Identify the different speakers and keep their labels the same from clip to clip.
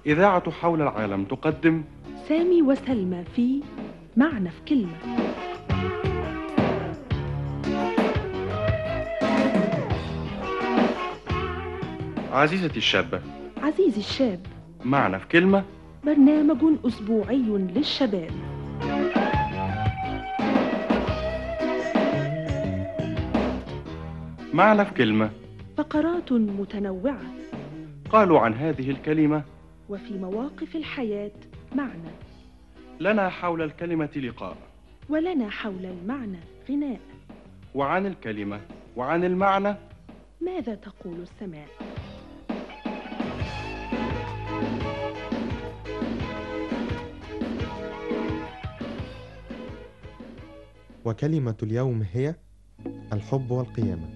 Speaker 1: إذاعة حول العالم تقدم
Speaker 2: سامي وسلمى في معنى في كلمة.
Speaker 1: عزيزتي الشابة،
Speaker 2: عزيزي الشاب،
Speaker 1: معنى في كلمة،
Speaker 2: برنامج أسبوعي للشباب.
Speaker 1: معنى في كلمة.
Speaker 2: فقرات متنوعة
Speaker 1: قالوا عن هذه الكلمة:
Speaker 2: وفي مواقف الحياة معنى،
Speaker 1: لنا حول الكلمة لقاء،
Speaker 2: ولنا حول المعنى غناء.
Speaker 1: وعن الكلمة وعن المعنى
Speaker 2: ماذا تقول السماء؟
Speaker 3: وكلمة اليوم هي الحب والقيامة.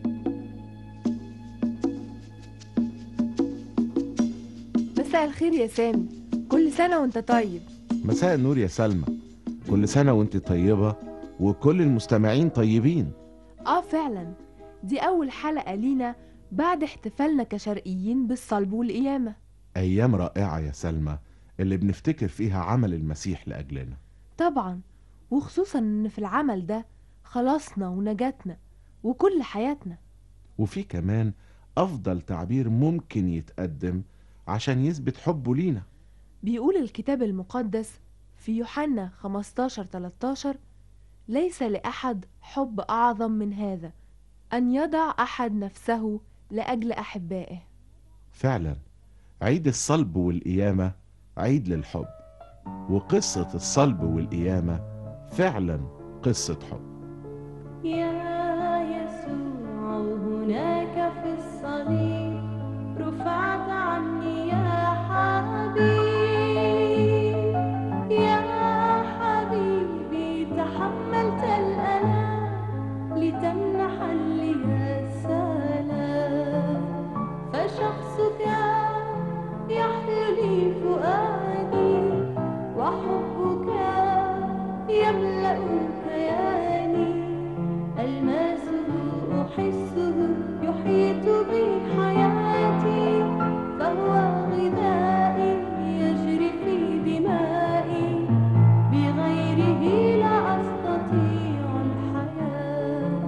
Speaker 4: مساء الخير يا سامي، كل سنة وانت طيب.
Speaker 5: مساء النور يا سلمى، كل سنة وانت طيبة وكل المستمعين طيبين.
Speaker 4: فعلا، دي أول حلقة لينا بعد احتفالنا كشرقيين بالصلب والقيامة.
Speaker 5: أيام رائعة يا سلمى اللي بنفتكر فيها عمل المسيح لأجلنا.
Speaker 4: طبعا، وخصوصا ان في العمل ده خلاصنا ونجاتنا وكل حياتنا.
Speaker 5: وفي كمان أفضل تعبير ممكن يتقدم عشان يثبت حبه لينا.
Speaker 4: بيقول الكتاب المقدس في يوحنا 15-13: ليس لأحد حب أعظم من هذا، أن يضع أحد نفسه لأجل أحبائه.
Speaker 5: فعلا، عيد الصلب والقيامة عيد للحب، وقصة الصلب والقيامة فعلا قصة حب.
Speaker 6: يا يسوع هناك في الصليب رفعت عني يا حبيب، يا حبيبي تحملت الآلام لتمنح لي السلام، فشخصك يحلو لي فؤادي وحبك يملأ كياني، ألمسه أحسه يحيط بي حياتي، فهو غذائي يجري في دمائي، بغيره لا أستطيع الحياة.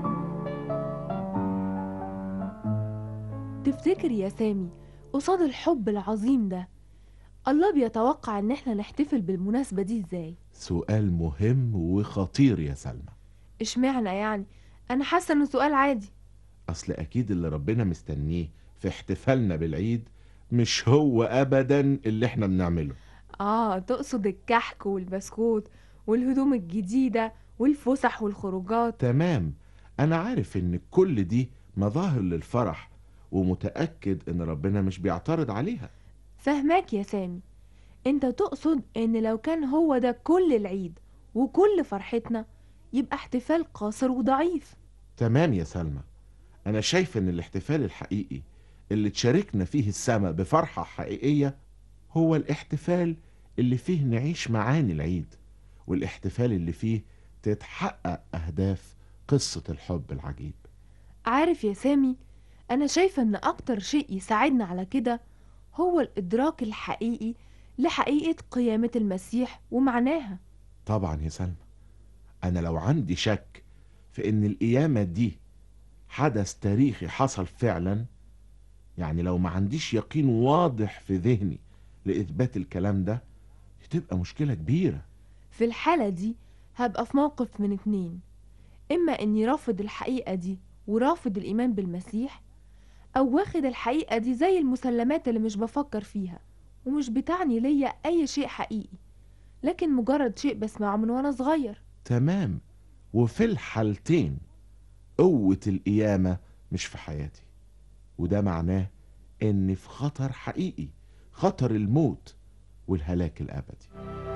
Speaker 4: تفتكر يا سامي قصاد الحب العظيم ده الله بيتوقع ان احنا نحتفل بالمناسبة دي ازاي؟
Speaker 5: سؤال مهم وخطير يا سلمى.
Speaker 4: اشمعنى يعني؟ انا حاسة انه سؤال عادي.
Speaker 5: أصل أكيد اللي ربنا مستنيه في احتفالنا بالعيد مش هو أبدا اللي احنا بنعمله.
Speaker 4: تقصد الكحك والبسكوت والهدوم الجديدة والفسح والخروجات.
Speaker 5: تمام، أنا عارف إن كل دي مظاهر للفرح، ومتأكد إن ربنا مش بيعترض عليها.
Speaker 4: فهماك يا سامي، انت تقصد ان لو كان هو ده كل العيد وكل فرحتنا يبقى احتفال قاصر وضعيف.
Speaker 5: تمام يا سلمى، أنا شايف إن الاحتفال الحقيقي اللي تشاركنا فيه السماء بفرحة حقيقية هو الاحتفال اللي فيه نعيش معاني العيد، والاحتفال اللي فيه تتحقق أهداف قصة الحب العجيب.
Speaker 4: عارف يا سامي، انا شايفة ان اكتر شيء يساعدنا على كده هو الادراك الحقيقي لحقيقة قيامة المسيح ومعناها.
Speaker 5: طبعا يا سلمى، أنا لو عندي شك في إن القيامة دي حدث تاريخي حصل فعلا، يعني لو ما عنديش يقين واضح في ذهني لإثبات الكلام ده، هتبقى مشكلة كبيرة.
Speaker 4: في الحالة دي هبقى في موقف من اتنين: اما اني رافض الحقيقة دي ورافض الايمان بالمسيح، او واخد الحقيقة دي زي المسلمات اللي مش بفكر فيها ومش بتعني ليا اي شيء حقيقي، لكن مجرد شيء بسمعه من وانا صغير.
Speaker 5: تمام، وفي الحالتين قوة القيامة مش في حياتي، وده معناه إني في خطر حقيقي، خطر الموت والهلاك الأبدي.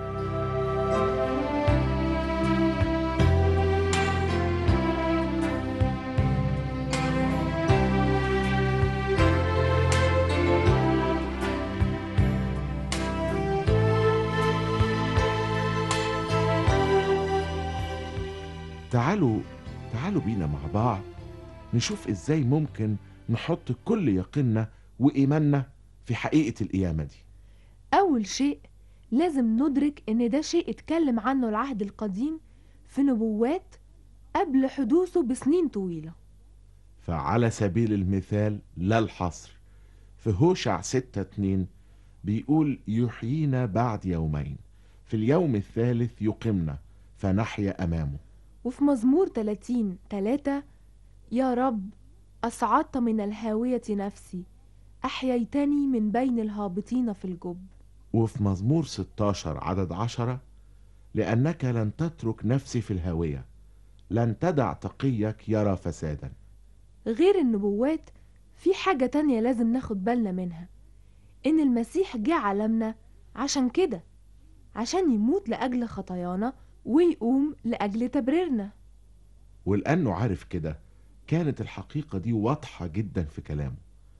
Speaker 5: تعالوا بينا مع بعض نشوف ازاي ممكن نحط كل يقيننا وإيماننا في حقيقة القيامة دي.
Speaker 4: أول شيء لازم ندرك إن ده شيء اتكلم عنه العهد القديم في نبوات قبل حدوثه بسنين طويلة.
Speaker 5: فعلى سبيل المثال لا الحصر، في هوشع 6:2 بيقول يحيينا بعد يومين، في اليوم الثالث يقمنا فنحيا أمامه.
Speaker 4: وفي مزمور 30:3 يا رب أصعدت من الهاوية نفسي، أحييتني من بين الهابطين في الجب.
Speaker 5: وفي مزمور 16 عدد 10 لأنك لن تترك نفسي في الهاوية، لن تدع تقيك يرى فسادا.
Speaker 4: غير النبوات في حاجة تانية لازم ناخد بالنا منها، إن المسيح جه عالمنا عشان كده، عشان يموت لأجل خطايانا ويقوم لأجل تبريرنا.
Speaker 5: ولأنه عارف كده كانت الحقيقة دي واضحة جدا في كلامه.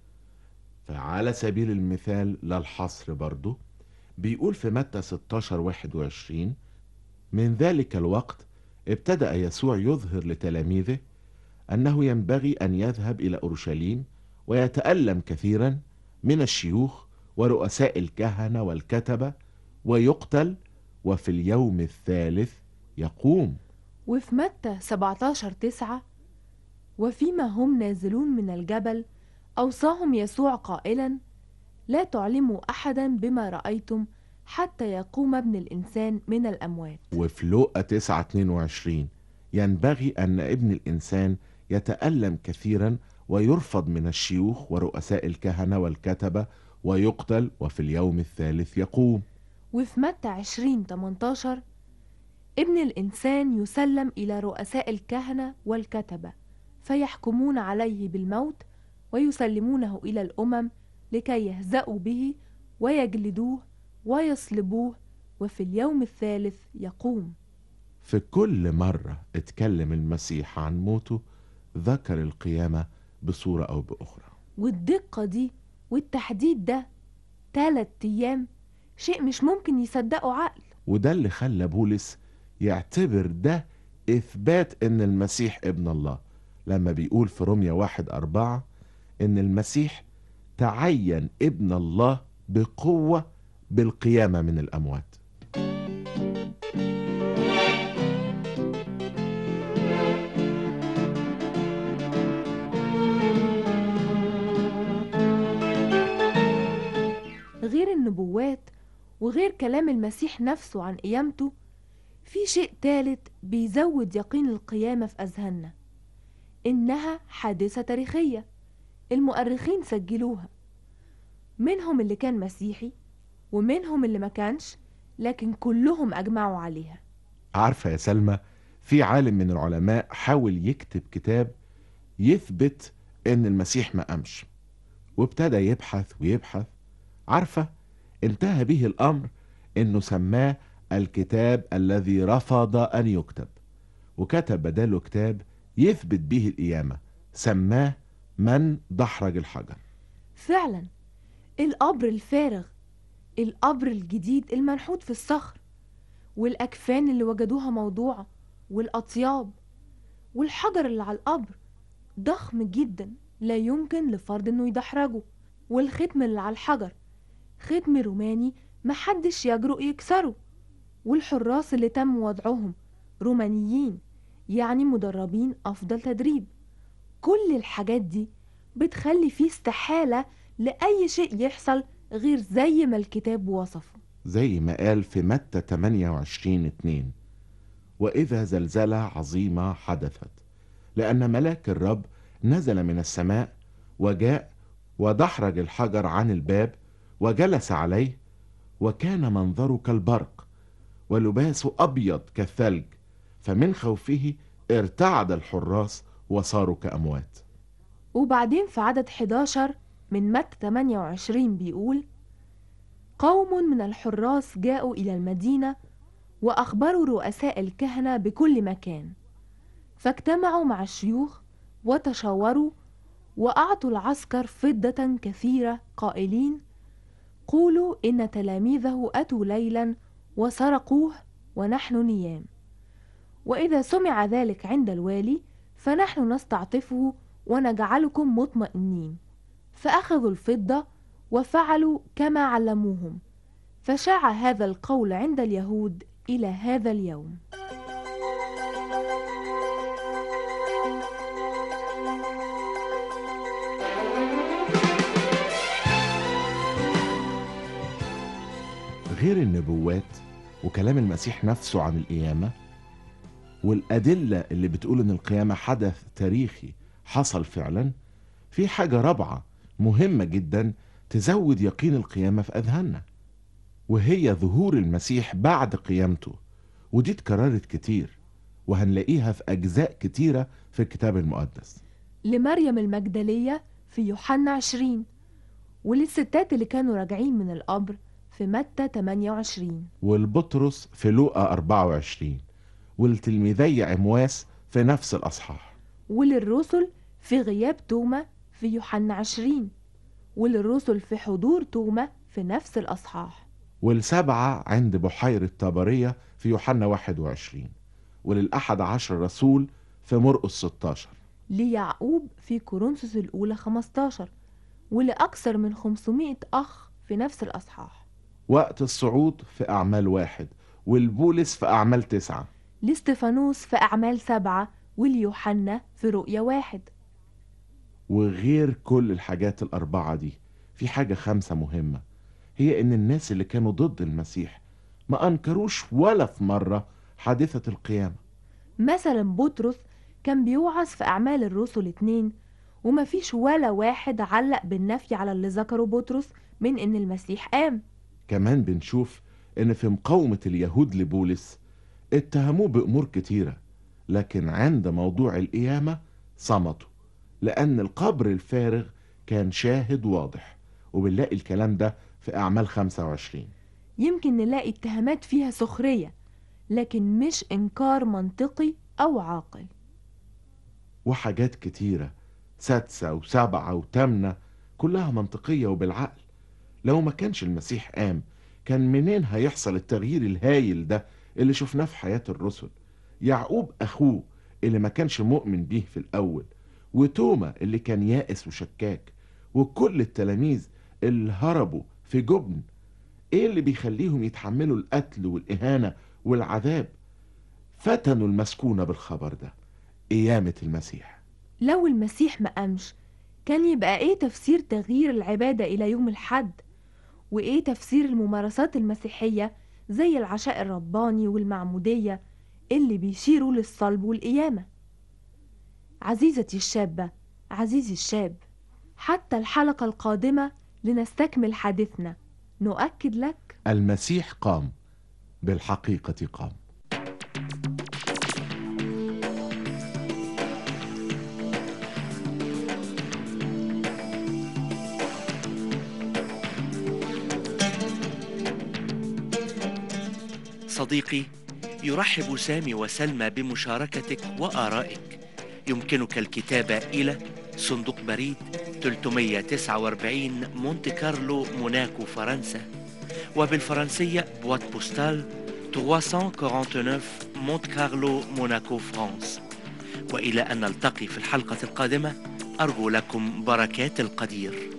Speaker 5: فعلى سبيل المثال لا الحصر برضه بيقول في متى 16:21 من ذلك الوقت ابتدأ يسوع يظهر لتلاميذه أنه ينبغي أن يذهب إلى أورشليم ويتألم كثيرا من الشيوخ ورؤساء الكهنة والكتبة ويقتل وفي اليوم الثالث يقوم.
Speaker 4: وفي متى 17:9 وفيما هم نازلون من الجبل أوصاهم يسوع قائلا لا تعلموا أحدا بما رأيتم حتى يقوم ابن الإنسان من الأموات.
Speaker 5: وفي لوقا 9:22 ينبغي أن ابن الإنسان يتألم كثيرا ويرفض من الشيوخ ورؤساء الكهنة والكتبة ويقتل وفي اليوم الثالث يقوم.
Speaker 4: وفي متى 20:18 ابن الإنسان يسلم إلى رؤساء الكهنة والكتبة فيحكمون عليه بالموت ويسلمونه إلى الأمم لكي يهزأوا به ويجلدوه ويصلبوه وفي اليوم الثالث يقوم.
Speaker 5: في كل مرة اتكلم المسيح عن موته ذكر القيامة بصورة أو بأخرى.
Speaker 4: والدقة دي والتحديد ده 3 أيام شيء مش ممكن يصدقه عقل.
Speaker 5: وده اللي خلى بولس يعتبر ده إثبات إن المسيح ابن الله لما بيقول في رومية 1:4 إن المسيح تعين ابن الله بقوة بالقيامة من الأموات.
Speaker 4: غير النبوات وغير كلام المسيح نفسه عن قيامته في شيء ثالث بيزود يقين القيامة في أذهاننا، إنها حادثة تاريخية المؤرخين سجلوها، منهم اللي كان مسيحي ومنهم اللي ما كانش، لكن كلهم أجمعوا عليها.
Speaker 5: عارفة يا سلمى، في عالم من العلماء حاول يكتب كتاب يثبت إن المسيح ما قامش، وابتدى يبحث ويبحث. عارفة انتهى به الأمر إنه سماه الكتاب الذي رفض أن يكتب، وكتب بداله كتاب يثبت به القيامة سماه من دحرج الحجر.
Speaker 4: فعلا القبر الفارغ، القبر الجديد المنحوت في الصخر، والأكفان اللي وجدوها موضوعة، والأطياب والحجر اللي على القبر ضخم جدا لا يمكن لفرد انه يدحرجه، والختم اللي على الحجر ختم روماني محدش يجرؤ يكسره، والحراس اللي تم وضعهم رومانيين يعني مدربين أفضل تدريب. كل الحاجات دي بتخلي فيه استحالة لأي شيء يحصل غير زي ما الكتاب وصفه،
Speaker 5: زي ما قال في متى 28:2 وإذا زلزلة عظيمة حدثت لأن ملاك الرب نزل من السماء وجاء ودحرج الحجر عن الباب وجلس عليه وكان منظره كالبرق ولباسه أبيض كالثلج فمن خوفه ارتعد الحراس وصاروا كأموات.
Speaker 4: وبعدين في عدد 11 من متى 28 بيقول قوم من الحراس جاءوا إلى المدينة وأخبروا رؤساء الكهنة بكل مكان، فاجتمعوا مع الشيوخ وتشاوروا وأعطوا العسكر فضة كثيرة قائلين قولوا إن تلاميذه أتوا ليلا وسرقوه ونحن نيام، وإذا سمع ذلك عند الوالي فنحن نستعطفه ونجعلكم مطمئنين. فأخذوا الفضة وفعلوا كما علموهم، فشاع هذا القول عند اليهود إلى هذا اليوم.
Speaker 5: غير النبوات وكلام المسيح نفسه عن القيامة والأدلة اللي بتقول إن القيامة حدث تاريخي حصل فعلا، في حاجة رابعة مهمة جدا تزود يقين القيامة في أذهاننا، وهي ظهور المسيح بعد قيامته. ودي اتكررت كتير وهنلاقيها في أجزاء كتيرة في الكتاب المقدس.
Speaker 4: لمريم المجدلية في يوحنا 20، وللستات اللي كانوا راجعين من القبر في متى 28،
Speaker 5: والبطرس في لوقا 24، والتلميذي عمواس في نفس الأصحاح،
Speaker 4: وللرسل في غياب توما في يوحنا 20، وللرسل في حضور توما في نفس الأصحاح،
Speaker 5: والسبعة عند بحيرة طبرية في يوحنا 21، ولل11 رسول في مرقس 16،
Speaker 4: ليعقوب في كورنثوس الأولى 15، ولأكثر من 500 أخ في نفس الأصحاح،
Speaker 5: وقت الصعود في أعمال 1، والبولس في أعمال 9،
Speaker 4: لاستفانوس في أعمال 7، وليوحنا في رؤيا 1.
Speaker 5: وغير كل الحاجات الأربعة دي في حاجة خامسة مهمة، هي إن الناس اللي كانوا ضد المسيح ما أنكروش ولا في مرة حادثة القيامة.
Speaker 4: مثلا بطرس كان بيوعظ في أعمال الرسل 2، ومفيش ولا واحد علق بالنفي على اللي ذكره بطرس من إن المسيح قام.
Speaker 5: كمان بنشوف إن في مقاومة اليهود لبولس اتهموه بأمور كتيرة، لكن عند موضوع القيامة صمتوا، لأن القبر الفارغ كان شاهد واضح، وبنلاقي الكلام ده في أعمال 25.
Speaker 4: يمكن نلاقي اتهامات فيها سخرية، لكن مش إنكار منطقي أو عاقل.
Speaker 5: وحاجات كتيرة 6 و7 و8 كلها منطقية وبالعقل. لو ما كانش المسيح قام كان منين هيحصل التغيير الهايل ده اللي شفناه في حياة الرسل؟ يعقوب أخوه اللي ما كانش مؤمن بيه في الأول، وتوما اللي كان يائس وشكاك، وكل التلاميذ اللي هربوا في جبن. ايه اللي بيخليهم يتحملوا القتل والإهانة والعذاب؟ فتنوا المسكونة بالخبر ده، قيامة المسيح.
Speaker 4: لو المسيح ما قامش كان يبقى ايه تفسير تغيير العبادة إلى يوم الحد؟ وايه تفسير الممارسات المسيحية زي العشاء الرباني والمعمودية اللي بيشيروا للصلب والقيامة؟ عزيزتي الشابة، عزيزي الشاب، حتى الحلقة القادمة لنستكمل حديثنا نؤكد لك
Speaker 5: المسيح قام، بالحقيقة قام.
Speaker 7: صديقي، يرحب سامي وسلمى بمشاركتك وآرائك. يمكنك الكتابة إلى صندوق بريد 349 مونte كارلو موناكو فرنسا، وبالفرنسية بوات بوستال 349 مونte كارلو موناكو فرانس. وإلى أن نلتقي في الحلقة القادمة، أرجو لكم بركات القدير.